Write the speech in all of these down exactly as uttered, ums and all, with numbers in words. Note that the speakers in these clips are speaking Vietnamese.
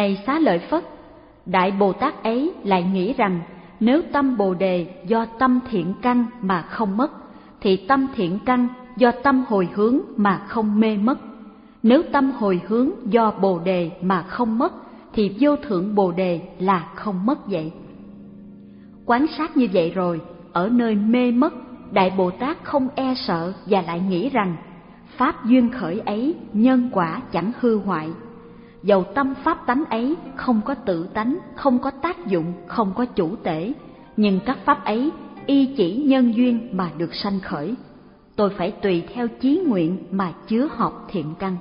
Này Xá Lợi Phất, Đại Bồ Tát ấy lại nghĩ rằng nếu tâm Bồ Đề do tâm thiện căn mà không mất, thì tâm thiện căn do tâm hồi hướng mà không mê mất. Nếu tâm hồi hướng do Bồ Đề mà không mất, thì vô thượng Bồ Đề là không mất vậy. Quán sát như vậy rồi, ở nơi mê mất, Đại Bồ Tát không e sợ và lại nghĩ rằng pháp duyên khởi ấy nhân quả chẳng hư hoại. Dầu tâm pháp tánh ấy không có tự tánh, không có tác dụng, không có chủ tể, nhưng các pháp ấy y chỉ nhân duyên mà được sanh khởi. Tôi phải tùy theo chí nguyện mà chứa hợp thiện căn.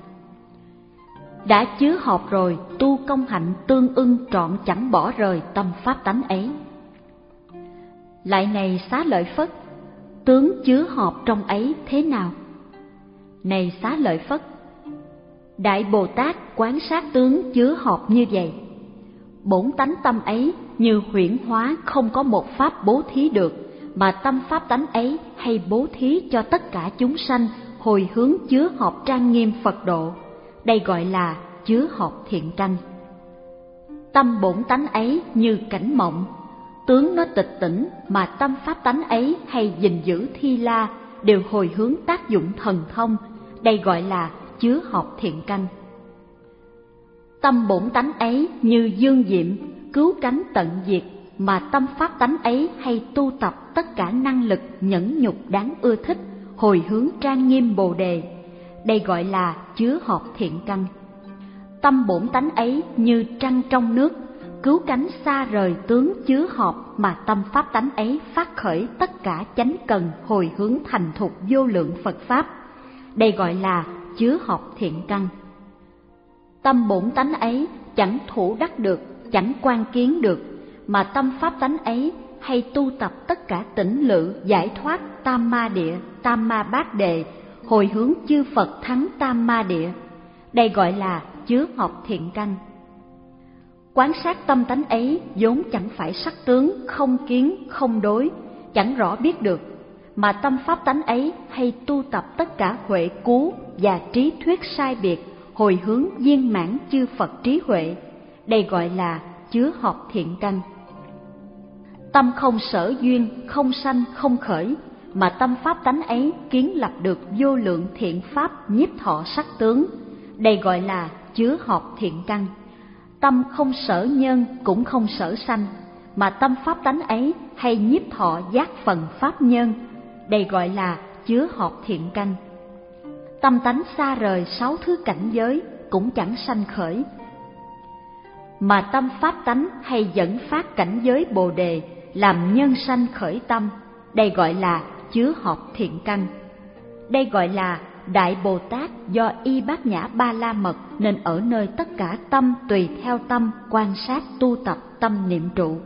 Đã chứa hợp rồi, tu công hạnh tương ưng trọn chẳng bỏ rời tâm pháp tánh ấy. Lại này Xá Lợi Phất, tướng chứa hợp trong ấy thế nào? Này Xá Lợi Phất, Đại Bồ Tát quán sát tướng chứa hợp như vậy. Bổn tánh tâm ấy như huyễn hóa không có một pháp bố thí được, mà tâm pháp tánh ấy hay bố thí cho tất cả chúng sanh, hồi hướng chứa hợp trang nghiêm Phật độ. Đây gọi là chứa hợp thiện căn. Tâm bổn tánh ấy như cảnh mộng, tướng nó tịch tỉnh, mà tâm pháp tánh ấy hay gìn giữ thi la, đều hồi hướng tác dụng thần thông. Đây gọi là chứa hợp thiện căn. Tâm bổn tánh ấy như dương diệm, cứu cánh tận diệt, mà tâm pháp tánh ấy hay tu tập tất cả năng lực nhẫn nhục đáng ưa thích, hồi hướng trang nghiêm Bồ Đề. Đây gọi là chứa hợp thiện căn. Tâm bổn tánh ấy như trăng trong nước, cứu cánh xa rời tướng chứa hợp, mà tâm pháp tánh ấy phát khởi tất cả chánh cần, hồi hướng thành thục vô lượng Phật pháp. Đây gọi là chứa hợp thiện căn. Tâm bổn tánh ấy chẳng thủ đắc được, chẳng quan kiến được, mà tâm pháp tánh ấy hay tu tập tất cả tỉnh lự giải thoát tam ma địa, tam ma bát đề, hồi hướng chư Phật thắng tam ma địa. Đây gọi là chứa hợp thiện căn. Quán sát tâm tánh ấy vốn chẳng phải sắc tướng, không kiến, không đối, chẳng rõ biết được, mà tâm pháp tánh ấy hay tu tập tất cả huệ cứu và trí thuyết sai biệt, hồi hướng viên mãn chư Phật trí huệ. Đây gọi là chứa hợp thiện căn. Tâm không sở duyên, không sanh, không khởi, mà tâm pháp tánh ấy kiến lập được vô lượng thiện pháp nhiếp thọ sắc tướng. Đây gọi là chứa hợp thiện căn. Tâm không sở nhân cũng không sở sanh, mà tâm pháp tánh ấy hay nhiếp thọ giác phần pháp nhân. Đây gọi là chứa hợp thiện căn. Tâm tánh xa rời sáu thứ cảnh giới cũng chẳng sanh khởi, mà tâm pháp tánh hay dẫn phát cảnh giới Bồ Đề, làm nhân sanh khởi tâm. Đây gọi là chứa hợp thiện căn. Đây gọi là Đại Bồ Tát do y bát nhã ba la mật, nên ở nơi tất cả tâm tùy theo tâm quan sát tu tập tâm niệm trụ.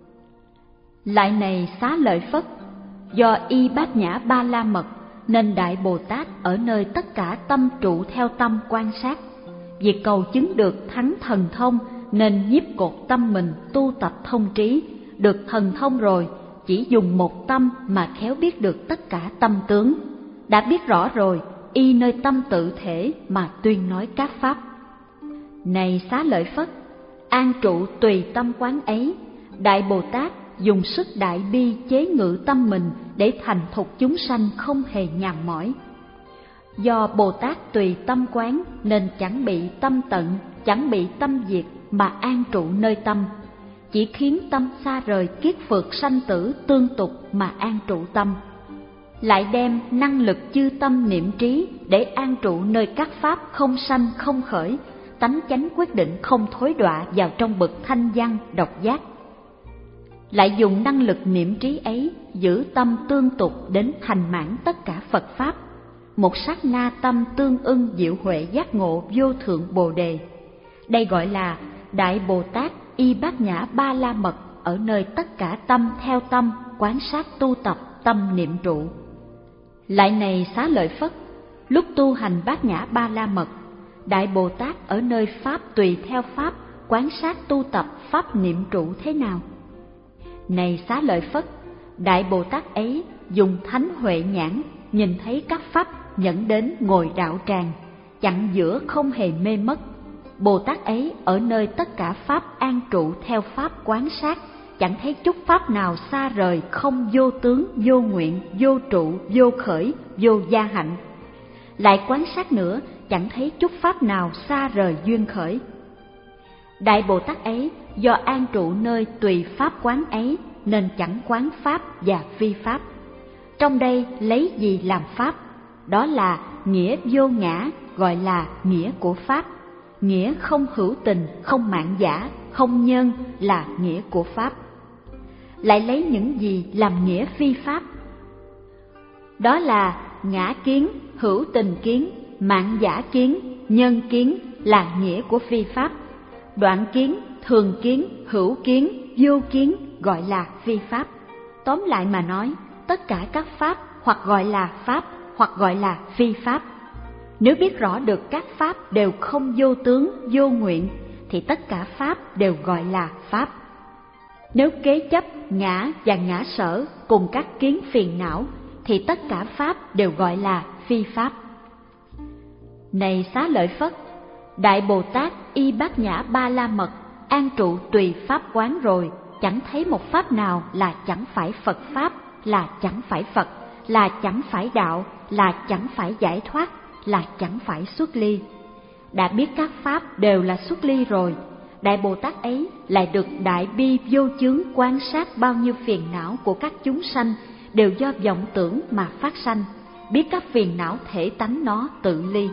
Lại này Xá Lợi Phất, do y bát nhã ba la mật, nên Đại Bồ Tát ở nơi tất cả tâm trụ theo tâm quan sát. Việc cầu chứng được thắng thần thông, nên nhiếp cột tâm mình tu tập thông trí. Được thần thông rồi, chỉ dùng một tâm mà khéo biết được tất cả tâm tướng. Đã biết rõ rồi, y nơi tâm tự thể mà tuyên nói các pháp. Này Xá Lợi Phất, an trụ tùy tâm quán ấy, Đại Bồ Tát dùng sức đại bi chế ngự tâm mình để thành thục chúng sanh không hề nhàm mỏi. Do Bồ Tát tùy tâm quán nên chẳng bị tâm tận, chẳng bị tâm diệt, mà an trụ nơi tâm. Chỉ khiến tâm xa rời kiết phược sanh tử tương tục mà an trụ tâm. Lại đem năng lực chư tâm niệm trí để an trụ nơi các pháp không sanh không khởi, tánh chánh quyết định không thối đọa vào trong bậc thanh văn độc giác. Lại dùng năng lực niệm trí ấy giữ tâm tương tục đến thành mãn tất cả Phật pháp. Một sát na tâm tương ưng diệu huệ giác ngộ vô thượng Bồ Đề. Đây gọi là Đại Bồ Tát y bát nhã ba la mật, ở nơi tất cả tâm theo tâm quán sát tu tập tâm niệm trụ. Lại này Xá Lợi Phất, lúc tu hành bát nhã ba la mật, Đại Bồ Tát ở nơi pháp tùy theo pháp quán sát tu tập pháp niệm trụ thế nào? Này Xá Lợi Phất, Đại Bồ Tát ấy dùng thánh huệ nhãn nhìn thấy các pháp dẫn đến ngồi đạo tràng, chặn giữa không hề mê mất. Bồ Tát ấy ở nơi tất cả pháp an trụ theo pháp quán sát, chẳng thấy chút pháp nào xa rời không vô tướng, vô nguyện, vô trụ, vô khởi, vô gia hạnh. Lại quán sát nữa, chẳng thấy chút pháp nào xa rời duyên khởi. Đại Bồ Tát ấy do an trụ nơi tùy pháp quán ấy nên chẳng quán pháp và phi pháp. Trong đây lấy gì làm pháp? Đó là nghĩa vô ngã, gọi là nghĩa của pháp. Nghĩa không hữu tình, không mạn giả, không nhân là nghĩa của pháp. Lại lấy những gì làm nghĩa phi pháp? Đó là ngã kiến, hữu tình kiến, mạn giả kiến, nhân kiến là nghĩa của phi pháp. Đoạn kiến, thường kiến, hữu kiến, vô kiến gọi là phi pháp. Tóm lại mà nói, tất cả các pháp hoặc gọi là pháp hoặc gọi là phi pháp. Nếu biết rõ được các pháp đều không vô tướng, vô nguyện, thì tất cả pháp đều gọi là pháp. Nếu kế chấp ngã và ngã sở cùng các kiến phiền não, thì tất cả pháp đều gọi là phi pháp. Này Xá Lợi Phất, Đại Bồ Tát y bát nhã ba la mật, an trụ tùy pháp quán rồi, chẳng thấy một pháp nào là chẳng phải Phật pháp, là chẳng phải Phật, là chẳng phải đạo, là chẳng phải giải thoát, là chẳng phải xuất ly. Đã biết các pháp đều là xuất ly rồi, Đại Bồ Tát ấy lại được đại bi vô chướng quan sát bao nhiêu phiền não của các chúng sanh đều do vọng tưởng mà phát sanh, biết các phiền não thể tánh nó tự ly.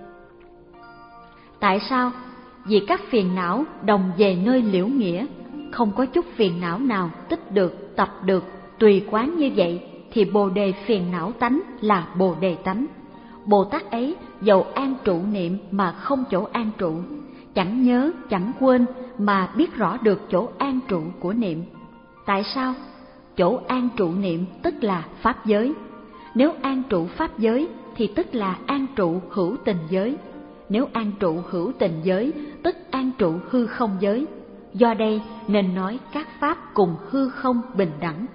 Tại sao? Vì các phiền não đồng về nơi liễu nghĩa, không có chút phiền não nào tích được, tập được, tùy quán như vậy, thì bồ đề phiền não tánh là bồ đề tánh. Bồ Tát ấy dầu an trụ niệm mà không chỗ an trụ, chẳng nhớ, chẳng quên mà biết rõ được chỗ an trụ của niệm. Tại sao? Chỗ an trụ niệm tức là pháp giới. Nếu an trụ pháp giới thì tức là an trụ hữu tình giới. Nếu an trụ hữu tình giới tức an trụ hư không giới. Do đây nên nói các pháp cùng hư không bình đẳng.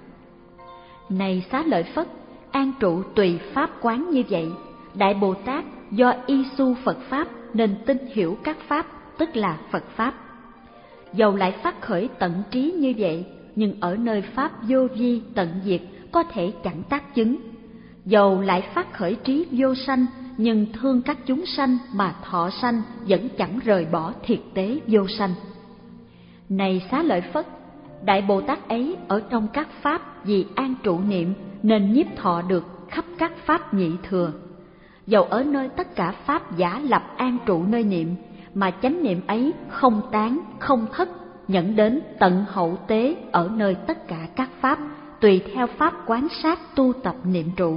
Này Xá Lợi Phất, an trụ tùy pháp quán như vậy, Đại Bồ Tát do y su Phật pháp nên tin hiểu các pháp tức là Phật pháp. Dầu lại phát khởi tận trí như vậy, nhưng ở nơi pháp vô vi tận diệt có thể chẳng tác chứng. Dầu lại phát khởi trí vô sanh, nhưng thương các chúng sanh mà thọ sanh vẫn chẳng rời bỏ thiệt tế vô sanh. Này Xá Lợi Phất, Đại Bồ Tát ấy ở trong các pháp vì an trụ niệm nên nhiếp thọ được khắp các pháp nhị thừa. Dầu ở nơi tất cả pháp giả lập an trụ nơi niệm, mà chánh niệm ấy không tán, không thất, dẫn đến tận hậu tế ở nơi tất cả các pháp, tùy theo pháp quán sát tu tập niệm trụ.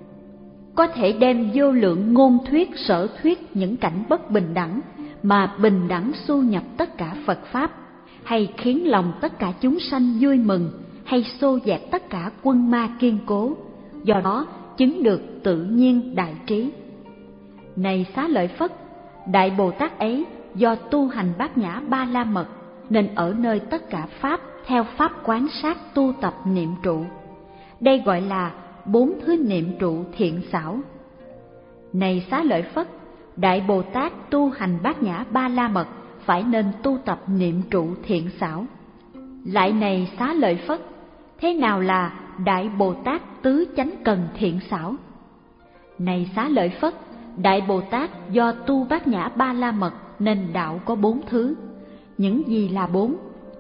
Có thể đem vô lượng ngôn thuyết sở thuyết những cảnh bất bình đẳng, mà bình đẳng xu nhập tất cả Phật pháp, hay khiến lòng tất cả chúng sanh vui mừng, hay xô dẹp tất cả quân ma kiên cố, do đó chứng được tự nhiên đại trí. Này Xá Lợi Phất, Đại Bồ Tát ấy do tu hành bát nhã ba la mật nên ở nơi tất cả pháp theo pháp quán sát tu tập niệm trụ. Đây gọi là bốn thứ niệm trụ thiện xảo. Này Xá Lợi Phất, Đại Bồ Tát tu hành bát nhã ba la mật phải nên tu tập niệm trụ thiện xảo. Lại này Xá Lợi Phất, thế nào là Đại Bồ Tát tứ chánh cần thiện xảo? Này Xá Lợi Phất, Đại Bồ Tát do tu bát nhã ba la mật nên đạo có bốn thứ. Những gì là bốn?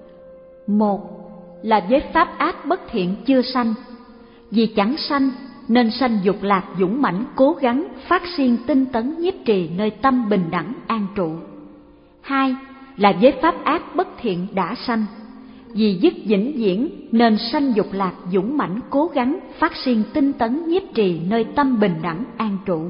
Một là với pháp ác bất thiện chưa sanh, vì chẳng sanh nên sanh dục lạc dũng mãnh cố gắng phát siêng tinh tấn nhiếp trì nơi tâm bình đẳng an trụ. Hai là với pháp ác bất thiện đã sanh, vì dứt vĩnh viễn nên sanh dục lạc dũng mãnh cố gắng phát siêng tinh tấn nhiếp trì nơi tâm bình đẳng an trụ.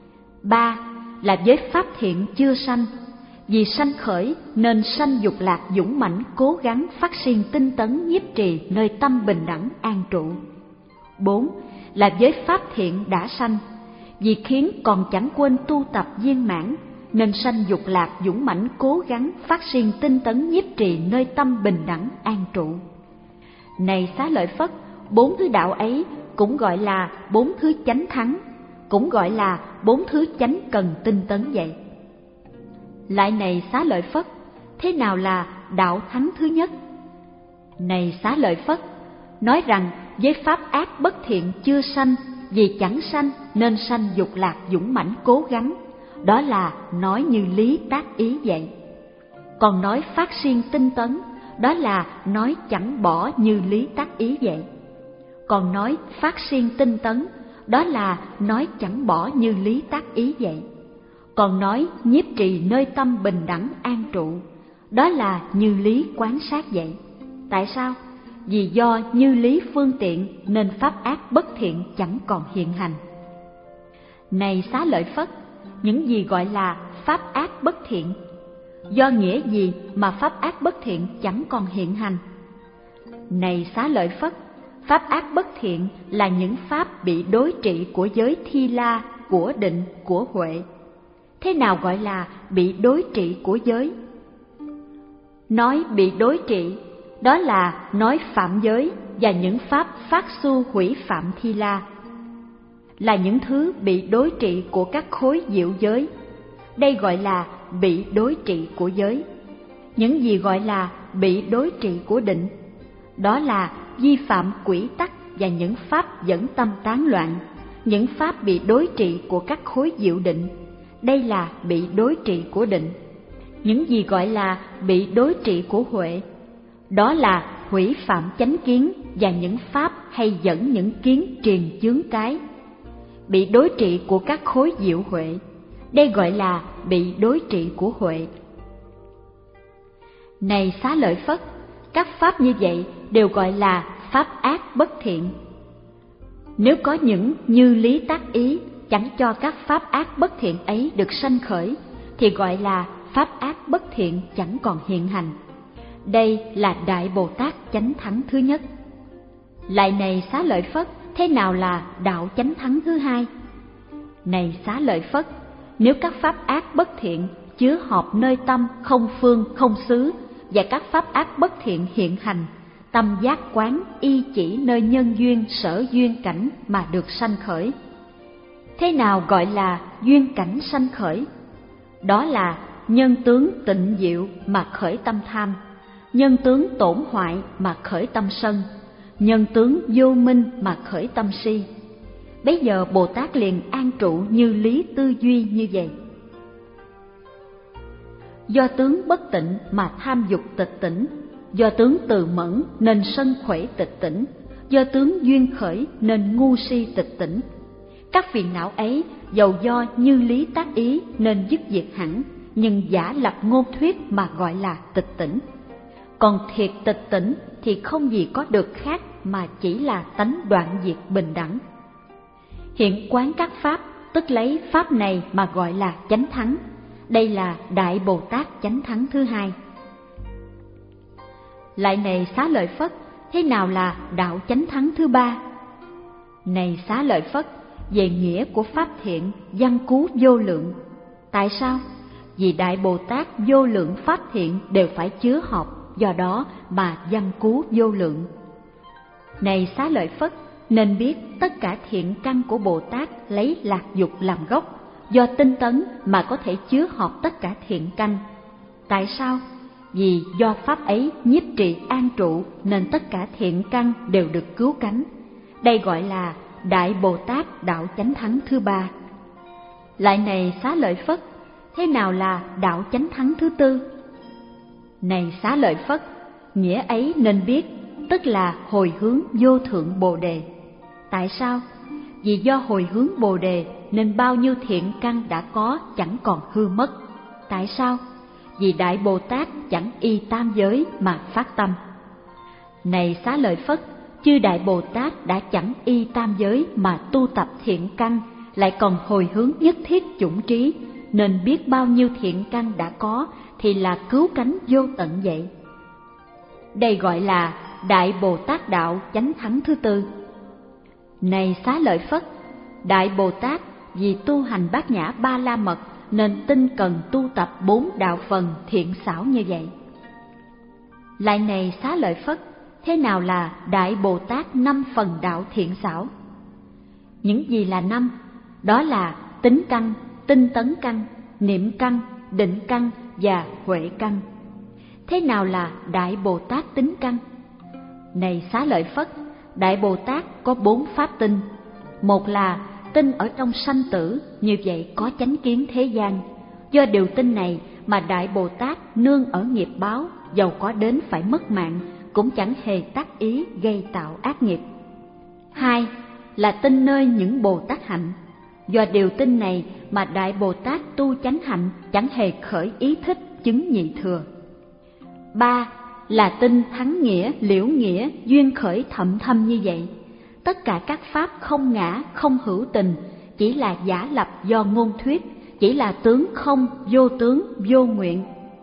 Ba là với pháp thiện chưa sanh, vì sanh khởi nên sanh dục lạc dũng mãnh cố gắng phát siêng tinh tấn nhiếp trì nơi tâm bình đẳng an trụ. Bốn là với pháp thiện đã sanh, vì khiến còn chẳng quên tu tập viên mãn nên sanh dục lạc dũng mãnh cố gắng phát siêng tinh tấn nhiếp trì nơi tâm bình đẳng an trụ. Này Xá Lợi Phất, bốn thứ đạo ấy cũng gọi là bốn thứ chánh thắng, cũng gọi là bốn thứ chánh cần tinh tấn vậy. Lại này Xá Lợi Phất, thế nào là đạo thắng thứ nhất? Này Xá Lợi Phất, nói rằng với pháp ác bất thiện chưa sanh, vì chẳng sanh nên sanh dục lạc dũng mãnh cố gắng, đó là nói như lý tác ý vậy. Còn nói phát siêng tinh tấn, đó là nói chẳng bỏ như lý tác ý vậy. Còn nói phát siêng tinh tấn, đó là nói chẳng bỏ như lý tác ý vậy. Còn nói nhiếp trì nơi tâm bình đẳng an trụ, đó là như lý quán sát vậy. Tại sao? Vì do như lý phương tiện nên pháp ác bất thiện chẳng còn hiện hành. Này Xá Lợi Phất, những gì gọi là pháp ác bất thiện? Do nghĩa gì mà pháp ác bất thiện chẳng còn hiện hành? Này Xá Lợi Phất, pháp ác bất thiện là những pháp bị đối trị của giới Thi La, của Định, của Huệ. Thế nào gọi là bị đối trị của giới? Nói bị đối trị, đó là nói phạm giới và những pháp phát xu hủy phạm Thi La, là những thứ bị đối trị của các khối diệu giới. Đây gọi là bị đối trị của giới. Những gì gọi là bị đối trị của định? Đó là vi phạm quỷ tắc và những pháp dẫn tâm tán loạn, những pháp bị đối trị của các khối diệu định. Đây là bị đối trị của định. Những gì gọi là bị đối trị của huệ? Đó là hủy phạm chánh kiến và những pháp hay dẫn những kiến triền chướng cái, bị đối trị của các khối diệu huệ. Đây gọi là bị đối trị của huệ. Này Xá Lợi Phất, các pháp như vậy đều gọi là pháp ác bất thiện. Nếu có những như lý tác ý chẳng cho các pháp ác bất thiện ấy được sanh khởi, thì gọi là pháp ác bất thiện chẳng còn hiện hành. Đây là Đại Bồ Tát chánh thắng thứ nhất. Lại này Xá Lợi Phất, thế nào là đạo chánh thắng thứ hai? Này Xá Lợi Phất, nếu các pháp ác bất thiện chứa họp nơi tâm không phương không xứ, và các pháp ác bất thiện hiện hành, tâm giác quán y chỉ nơi nhân duyên sở duyên cảnh mà được sanh khởi. Thế nào gọi là duyên cảnh sanh khởi? Đó là nhân tướng tịnh diệu mà khởi tâm tham, nhân tướng tổn hoại mà khởi tâm sân, nhân tướng vô minh mà khởi tâm si. Bấy giờ Bồ Tát liền an trụ như lý tư duy như vậy. Do tướng bất tịnh mà tham dục tịch tỉnh, do tướng từ mẫn nên sân khởi tịch tỉnh, do tướng duyên khởi nên ngu si tịch tỉnh. Các phiền não ấy dầu do như lý tác ý nên dứt diệt hẳn, nhưng giả lập ngôn thuyết mà gọi là tịch tỉnh. Còn thiệt tịch tỉnh thì không gì có được khác mà chỉ là tánh đoạn diệt bình đẳng. Hiện quán các pháp, tức lấy pháp này mà gọi là chánh thắng. Đây là Đại Bồ Tát chánh thắng thứ hai. Lại này Xá Lợi Phất, thế nào là đạo chánh thắng thứ ba? Này Xá Lợi Phất, về nghĩa của pháp thiện, văn cú vô lượng. Tại sao? Vì Đại Bồ Tát vô lượng pháp thiện đều phải chứa họp, do đó mà văn cú vô lượng. Này Xá Lợi Phất, nên biết tất cả thiện căn của Bồ Tát lấy lạc dục làm gốc, do tinh tấn mà có thể chứa họp tất cả thiện căn. Tại sao? Vì do pháp ấy nhiếp trì an trụ nên tất cả thiện căn đều được cứu cánh. Đây gọi là Đại Bồ Tát đạo chánh thắng thứ ba. Lại này Xá Lợi Phất, thế nào là đạo chánh thắng thứ tư? Này Xá Lợi Phất, nghĩa ấy nên biết, tức là hồi hướng vô thượng Bồ Đề. Tại sao? Vì do hồi hướng Bồ Đề nên bao nhiêu thiện căn đã có chẳng còn hư mất. Tại sao? Vì Đại Bồ Tát chẳng y tam giới mà phát tâm. Này Xá Lợi Phất, chư Đại Bồ Tát đã chẳng y tam giới mà tu tập thiện căn, lại còn hồi hướng nhất thiết chủng trí, nên biết bao nhiêu thiện căn đã có thì là cứu cánh vô tận vậy. Đây gọi là Đại Bồ Tát đạo chánh thắng thứ tư. Này Xá Lợi Phất, Đại Bồ Tát vì tu hành bát nhã ba la mật nên tinh cần tu tập bốn đạo phần thiện xảo như vậy. Lại này Xá Lợi Phất, thế nào là Đại Bồ Tát năm phần đạo thiện xảo? Những gì là năm? Đó là tính căn, tinh tấn căn, niệm căn, định căn và huệ căn. Thế nào là Đại Bồ Tát tính căn? Này Xá Lợi Phất, Đại Bồ Tát có bốn pháp tinh. Một là tinh ở trong sanh tử, như vậy có chánh kiến thế gian. Do điều tinh này mà Đại Bồ Tát nương ở nghiệp báo, dầu có đến phải mất mạng, cũng chẳng hề tác ý gây tạo ác nghiệp. Hai là tinh nơi những Bồ Tát hạnh. Do điều tinh này mà Đại Bồ Tát tu chánh hạnh, chẳng hề khởi ý thích chứng nhị thừa. Ba là tinh thắng nghĩa, liễu nghĩa, duyên khởi thậm thâm như vậy. Tất cả các pháp không ngã, không hữu tình, chỉ là giả lập do ngôn thuyết, chỉ là tướng không, vô tướng, vô nguyện.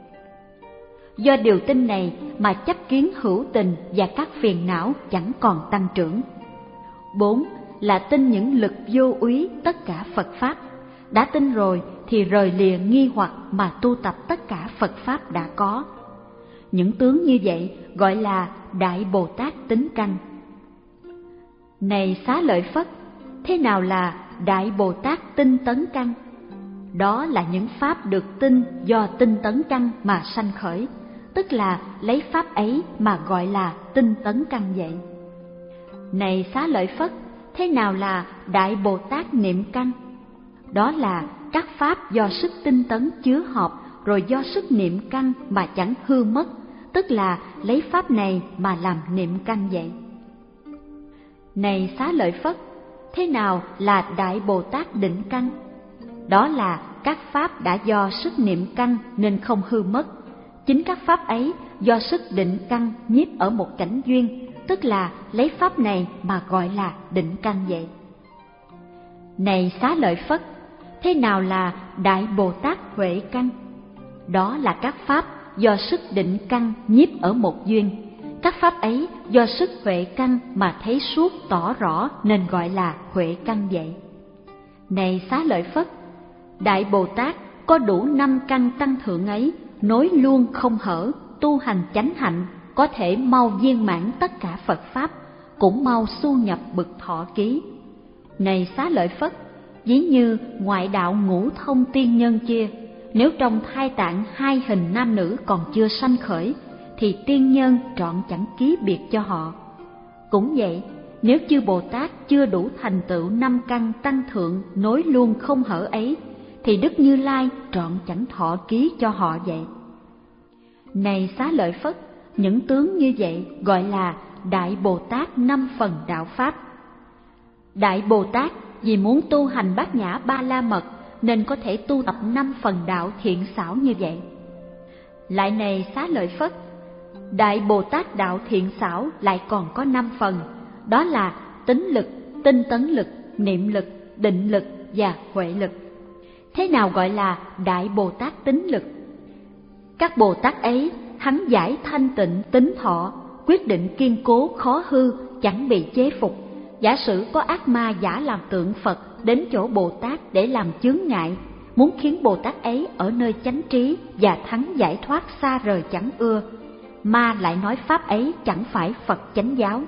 Do điều tinh này mà chấp kiến hữu tình và các phiền não chẳng còn tăng trưởng. Bốn là tin những lực vô úy tất cả Phật Pháp. Đã tin rồi thì rời lìa nghi hoặc mà tu tập tất cả Phật Pháp đã có. Những tướng như vậy gọi là Đại Bồ Tát tính căn. Này Xá Lợi Phất, thế nào là Đại Bồ Tát tinh tấn căn? Đó là những pháp được tin do tinh tấn căn mà sanh khởi, tức là lấy pháp ấy mà gọi là tinh tấn căn vậy. Này Xá Lợi Phất, thế nào là Đại Bồ Tát niệm căn? Đó là các pháp do sức tinh tấn chứa hợp, rồi do sức niệm căn mà chẳng hư mất, tức là lấy pháp này mà làm niệm căn vậy. Này Xá Lợi Phất, thế nào là Đại Bồ Tát định căn? Đó là các pháp đã do sức niệm căn nên không hư mất. Chính các pháp ấy do sức định căn nhiếp ở một cảnh duyên, tức là lấy pháp này mà gọi là định căn vậy. Này Xá Lợi Phất, thế nào là Đại Bồ Tát huệ căn? Đó là các pháp do sức định căn nhiếp ở một duyên. Các pháp ấy do sức huệ căn mà thấy suốt tỏ rõ nên gọi là huệ căn vậy. Này Xá Lợi Phất, Đại Bồ Tát có đủ năm căn tăng thượng ấy, nối luôn không hở, tu hành chánh hạnh, có thể mau viên mãn tất cả Phật Pháp, cũng mau xu nhập bực thọ ký. Này Xá Lợi Phất, ví như ngoại đạo ngũ thông tiên nhân kia, nếu trong thai tạng hai hình nam nữ còn chưa sanh khởi, thì tiên nhân trọn chẳng ký biệt cho họ. Cũng vậy, nếu chư Bồ Tát chưa đủ thành tựu năm căn tăng thượng nối luôn không hở ấy, thì Đức Như Lai trọn chẳng thọ ký cho họ vậy. Này Xá Lợi Phất, những tướng như vậy gọi là Đại Bồ Tát năm phần đạo Pháp. Đại Bồ Tát vì muốn tu hành bát nhã ba la mật nên có thể tu tập năm phần đạo thiện xảo như vậy. Lại này Xá Lợi Phất, Đại Bồ Tát đạo thiện xảo lại còn có năm phần, đó là tín lực, tinh tấn lực, niệm lực, định lực và huệ lực. Thế nào gọi là Đại Bồ Tát tín lực? Các Bồ Tát ấy hắn giải thanh tịnh tín thọ, quyết định kiên cố khó hư, chẳng bị chế phục. Giả sử có ác ma giả làm tượng Phật đến chỗ Bồ Tát để làm chướng ngại, muốn khiến Bồ Tát ấy ở nơi chánh trí và thắng giải thoát xa rời chẳng ưa, ma lại nói pháp ấy chẳng phải Phật chánh giáo.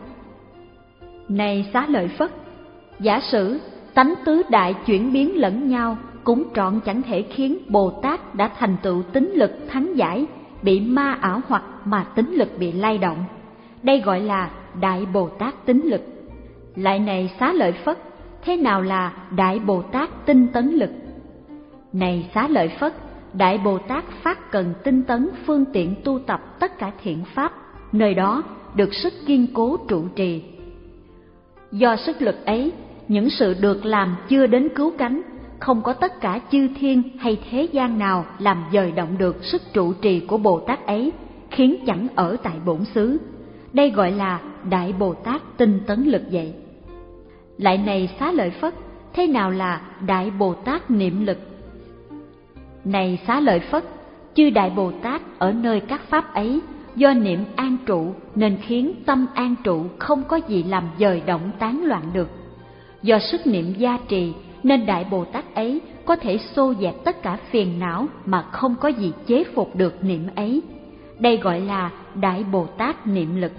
Này Xá Lợi Phất, giả sử tánh tứ đại chuyển biến lẫn nhau, cũng trọn chẳng thể khiến Bồ Tát đã thành tựu tín lực thắng giải bị ma ảo hoặc mà tín lực bị lay động. Đây gọi là Đại Bồ Tát tín lực. Lại này Xá Lợi Phất, thế nào là Đại Bồ Tát tinh tấn lực? Này Xá Lợi Phất, Đại Bồ Tát phát cần tinh tấn phương tiện tu tập tất cả thiện pháp, nơi đó được sức kiên cố trụ trì. Do sức lực ấy, những sự được làm chưa đến cứu cánh, không có tất cả chư thiên hay thế gian nào làm dời động được sức trụ trì của Bồ Tát ấy, khiến chẳng ở tại bổn xứ. Đây gọi là Đại Bồ Tát tinh tấn lực vậy. Lại này Xá Lợi Phất, thế nào là Đại Bồ Tát niệm lực? Này Xá Lợi Phất, chư Đại Bồ Tát ở nơi các pháp ấy, do niệm an trụ nên khiến tâm an trụ không có gì làm dời động tán loạn được. Do sức niệm gia trì nên Đại Bồ Tát ấy có thể xô dẹp tất cả phiền não mà không có gì chế phục được niệm ấy. Đây gọi là Đại Bồ Tát niệm lực.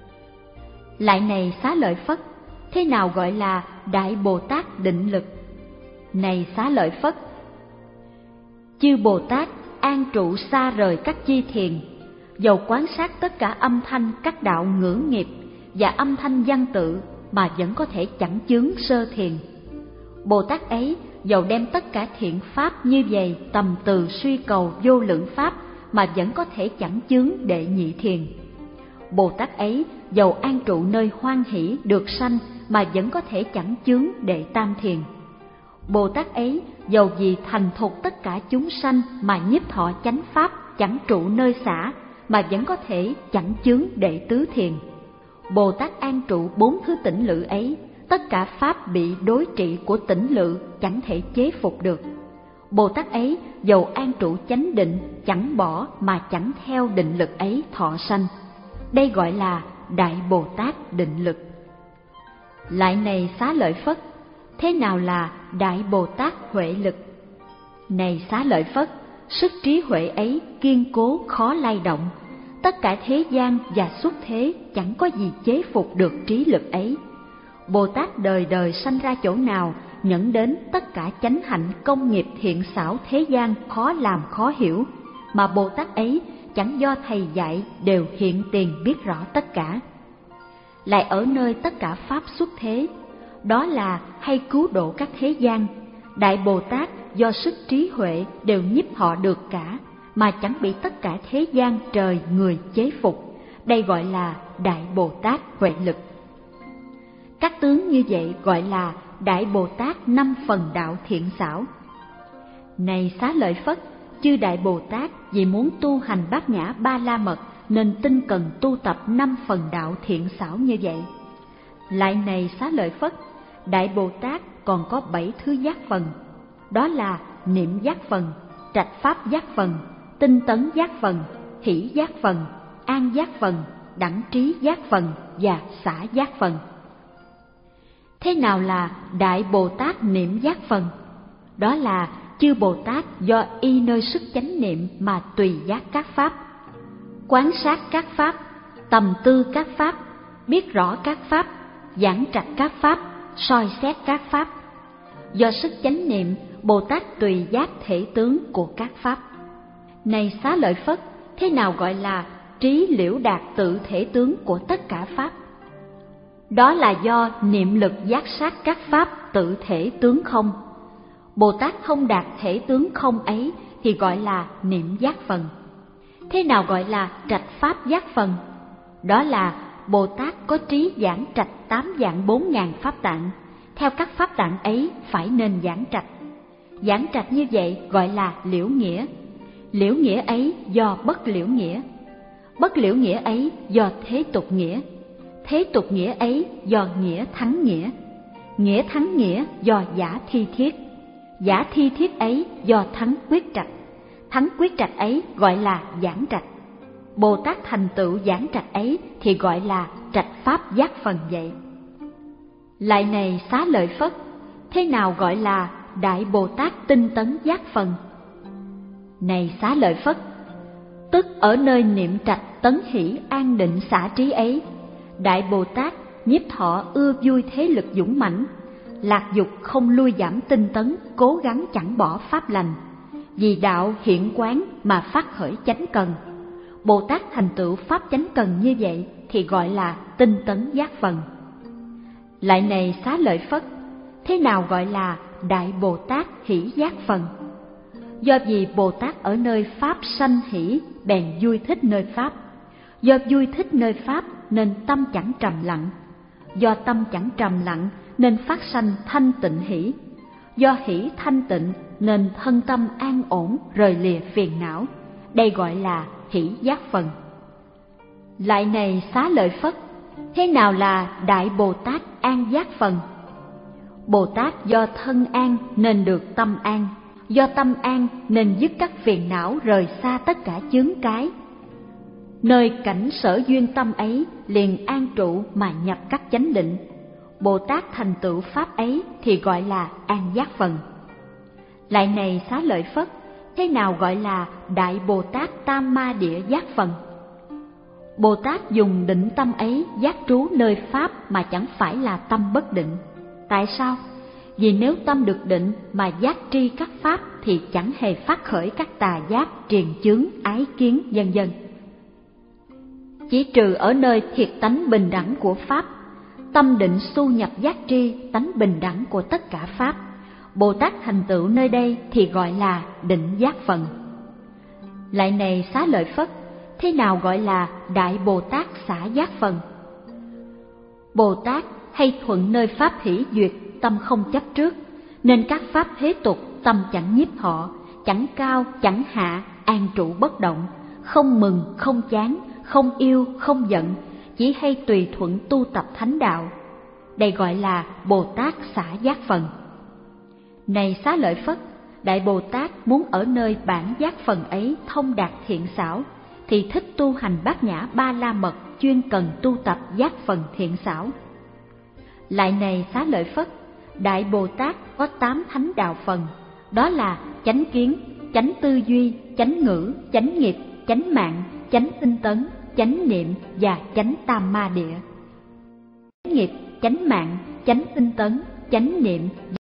Lại này Xá Lợi Phất, thế nào gọi là Đại Bồ Tát định lực? Này Xá Lợi Phất, chư Bồ Tát an trụ xa rời các chi thiền, dầu quan sát tất cả âm thanh các đạo ngữ nghiệp và âm thanh văn tự mà vẫn có thể chẳng chướng sơ thiền. Bồ Tát ấy dầu đem tất cả thiện pháp như vậy tầm từ suy cầu vô lượng pháp mà vẫn có thể chẳng chướng đệ nhị thiền. Bồ Tát ấy dầu an trụ nơi hoan hỷ được sanh mà vẫn có thể chẳng chướng đệ tam thiền. Bồ Tát ấy dầu vì thành thục tất cả chúng sanh mà nhiếp thọ chánh pháp chẳng trụ nơi xả mà vẫn có thể chẳng chướng đệ tứ thiền. Bồ Tát an trụ bốn thứ tỉnh lự ấy, tất cả pháp bị đối trị của tỉnh lự chẳng thể chế phục được. Bồ Tát ấy dầu an trụ chánh định chẳng bỏ mà chẳng theo định lực ấy thọ sanh. Đây gọi là Đại Bồ Tát định lực. Lại này Xá Lợi Phất, thế nào là Đại Bồ Tát huệ lực? Này Xá Lợi Phất, sức trí huệ ấy kiên cố khó lay động. Tất cả thế gian và xuất thế chẳng có gì chế phục được trí lực ấy. Bồ Tát đời đời sanh ra chỗ nào, nhẫn đến tất cả chánh hạnh công nghiệp thiện xảo thế gian khó làm khó hiểu, mà Bồ Tát ấy chẳng do thầy dạy đều hiện tiền biết rõ tất cả. Lại ở nơi tất cả pháp xuất thế, đó là hay cứu độ các thế gian, Đại Bồ Tát do sức trí huệ đều nhiếp họ được cả, mà chẳng bị tất cả thế gian trời người chế phục. Đây gọi là Đại Bồ Tát huệ lực. Các tướng như vậy gọi là Đại Bồ Tát năm phần đạo thiện xảo. Này Xá Lợi Phất, chư Đại Bồ Tát vì muốn tu hành bát nhã ba la mật nên tinh cần tu tập năm phần đạo thiện xảo như vậy. Lại này Xá Lợi Phất, Đại Bồ Tát còn có bảy thứ giác phần, đó là niệm giác phần, trạch pháp giác phần, tinh tấn giác phần, hỷ giác phần, an giác phần, đẳng trí giác phần và xả giác phần. Thế nào là Đại Bồ Tát niệm giác phần? Đó là chư Bồ Tát do y nơi sức chánh niệm mà tùy giác các pháp, quán sát các pháp, tầm tư các pháp, biết rõ các pháp, giảng trạch các pháp, soi xét các pháp. Do sức chánh niệm, Bồ Tát tùy giác thể tướng của các pháp. Này Xá Lợi Phất, thế nào gọi là trí liễu đạt tự thể tướng của tất cả pháp? Đó là do niệm lực giác sát các pháp tự thể tướng không. Bồ Tát không đạt thể tướng không ấy thì gọi là niệm giác phần. Thế nào gọi là trạch pháp giác phần? Đó là Bồ Tát có trí giảng trạch tám vạn bốn ngàn pháp tạng, theo các pháp tạng ấy phải nên giảng trạch. Giảng trạch như vậy gọi là liễu nghĩa. Liễu nghĩa ấy do bất liễu nghĩa. Bất liễu nghĩa ấy do thế tục nghĩa. Thế tục nghĩa ấy do nghĩa thắng nghĩa. Nghĩa thắng nghĩa do giả thi thiết. Giả thi thiết ấy do thắng quyết trạch. Thắng quyết trạch ấy gọi là giảng trạch. Bồ Tát thành tựu giảng trạch ấy thì gọi là trạch pháp giác phần vậy. Lại này Xá Lợi Phất, thế nào gọi là Đại Bồ Tát tinh tấn giác phần? Này Xá Lợi Phất, tức ở nơi niệm trạch tấn hỷ an định xả trí ấy, Đại Bồ Tát nhiếp thọ ưa vui thế lực dũng mãnh, lạc dục không lui giảm tinh tấn, cố gắng chẳng bỏ pháp lành, vì đạo hiện quán mà phát khởi chánh cần. Bồ Tát thành tựu pháp chánh cần như vậy thì gọi là tinh tấn giác phần. Lại này Xá Lợi Phất, thế nào gọi là Đại Bồ Tát hỷ giác phần? Do vì Bồ Tát ở nơi pháp sanh hỷ bèn vui thích nơi pháp. Do vui thích nơi pháp nên tâm chẳng trầm lặng. Do tâm chẳng trầm lặng nên phát sanh thanh tịnh hỷ. Do hỷ thanh tịnh nên thân tâm an ổn rời lìa phiền não. Đây gọi là hỷ giác phần. Lại này Xá Lợi Phất, thế nào là Đại Bồ Tát an giác phần? Bồ Tát do thân an nên được tâm an. Do tâm an nên dứt các phiền não rời xa tất cả chướng cái. Nơi cảnh sở duyên tâm ấy liền an trụ mà nhập các chánh định. Bồ Tát thành tựu pháp ấy thì gọi là an giác phần. Lại này Xá Lợi Phất, thế nào gọi là Đại Bồ Tát tam ma địa giác phần? Bồ Tát dùng định tâm ấy giác trú nơi pháp mà chẳng phải là tâm bất định. Tại sao? Vì nếu tâm được định mà giác tri các pháp thì chẳng hề phát khởi các tà giác, triền chướng, ái kiến vân vân. Chỉ trừ ở nơi thiệt tánh bình đẳng của pháp, tâm định xu nhập giác tri tánh bình đẳng của tất cả pháp, Bồ Tát thành tựu nơi đây thì gọi là định giác phần. Lại này Xá Lợi Phất, thế nào gọi là Đại Bồ Tát xả giác phần? Bồ Tát hay thuận nơi pháp hỷ duyệt, tâm không chấp trước, nên các pháp thế tục tâm chẳng nhiếp họ, chẳng cao chẳng hạ, an trụ bất động, không mừng không chán, không yêu không giận, chỉ hay tùy thuận tu tập thánh đạo. Đây gọi là Bồ Tát xả giác phần. Này Xá Lợi Phất, Đại Bồ Tát muốn ở nơi bản giác phần ấy thông đạt thiện xảo, thì thích tu hành bát nhã ba la mật, chuyên cần tu tập giác phần thiện xảo. Lại này Xá Lợi Phất, Đại Bồ Tát có tám thánh đạo phần, đó là chánh kiến, chánh tư duy, chánh ngữ, chánh nghiệp, chánh mạng, chánh tinh tấn, chánh niệm và chánh tam ma địa. Chánh nghiệp, chánh mạng, chánh tinh tấn, chánh niệm